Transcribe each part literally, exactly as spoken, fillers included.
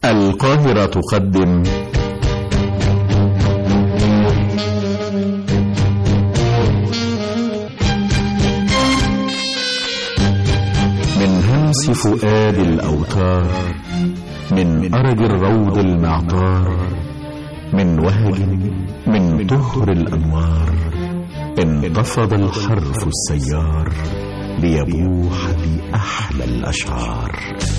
القاهرة تقدم من همس فؤاد الأوتار، من أرج الروض المعطار، من وهج من طهر الأنوار، انتفض الحرف السيار ليبوح بأحلى الأشعار.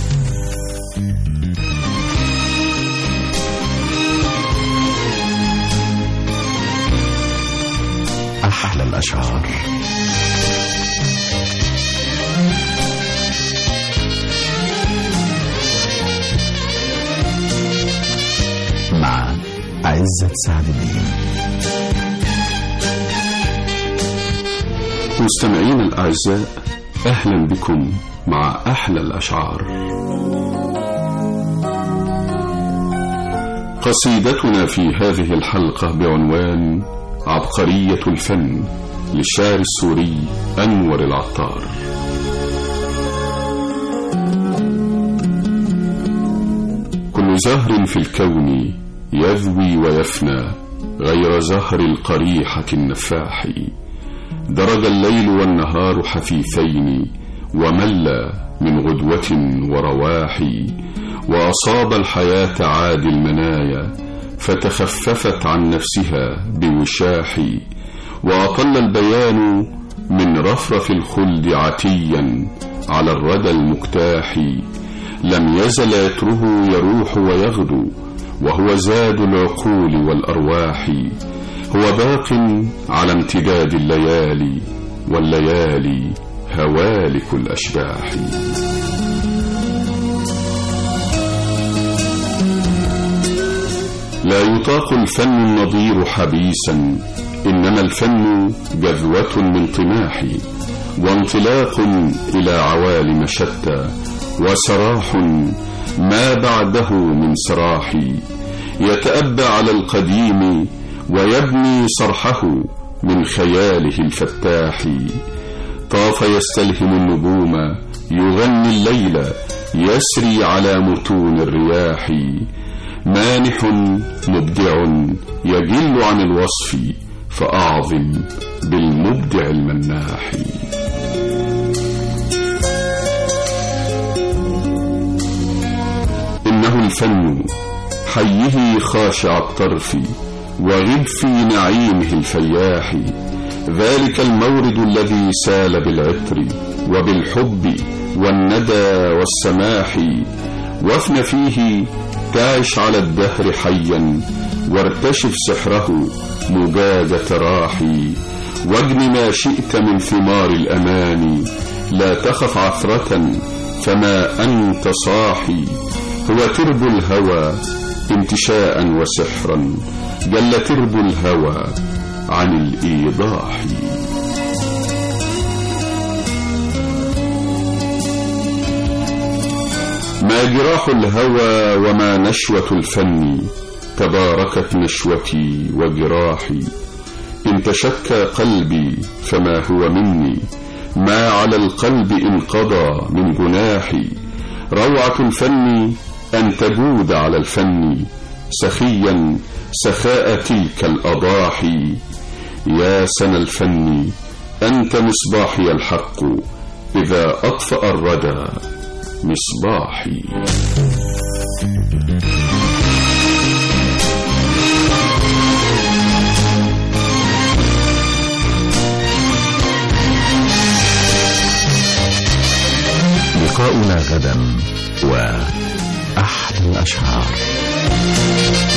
أحلى الأشعار. مع عزت سعد الدين. مستمعين الأعزاء، أهلا بكم مع أحلى الأشعار. قصيدتنا في هذه الحلقة بعنوان عبقرية الفن للشاعر السوري أنور العطار. كل زهر في الكون يذوي ويفنى غير زهر القريحة النفاح، درج الليل والنهار حثيثين ومل من غدوة ورواح، وأصاب الحياة عادي المنايا فتخففت عن نفسها بوشاح، وأطل البيان من رفرف الخلد عتيا على الردى المكتاح، لم يزل يتره يروح ويغدو وهو زاد العقول والأرواح، هو باق على امتداد الليالي والليالي هوالك الأشباح. لا يطاق الفن النظير حبيسا، إنما الفن جذوة من طماح، وانطلاق إلى عوالم شتى، وسراح ما بعده من سراح، يتأبى على القديم ويبني صرحه من خياله الفتاح، طاف يستلهم النجوم يغني الليل يسري على متون الرياح، مانح مبدع يجل عن الوصف فأعظم بالمبدع المناح. إنه الفن حيه خاشع الطرف وغب في نعيمه الفياح، ذلك المورد الذي سال بالعطر وبالحب والندى والسماح، وافن فيه تعش على الدهر حيا وارتشف سحره مجاجة راحي، واجن ما شئت من ثمار الأمان، لا تخف عثرة فما أنت صاحي، هو ترب الهوى انتشاء وسحرا، جل ترب الهوى عن الإيضاح. ما جراح الهوى وما نشوة الفن، تباركت نشوتي وجراحي، إن تشكى قلبي فما هو مني، ما على القلب إن قضى من جناحي، روعة الفن أن تجود على الفن سخيا سخاء تلك الأضاحي، يا سنا الفن أنت مصباحي الحق، إذا أطفأ الردى مصباحي. لقاؤنا غدا وأحلى الأشعار.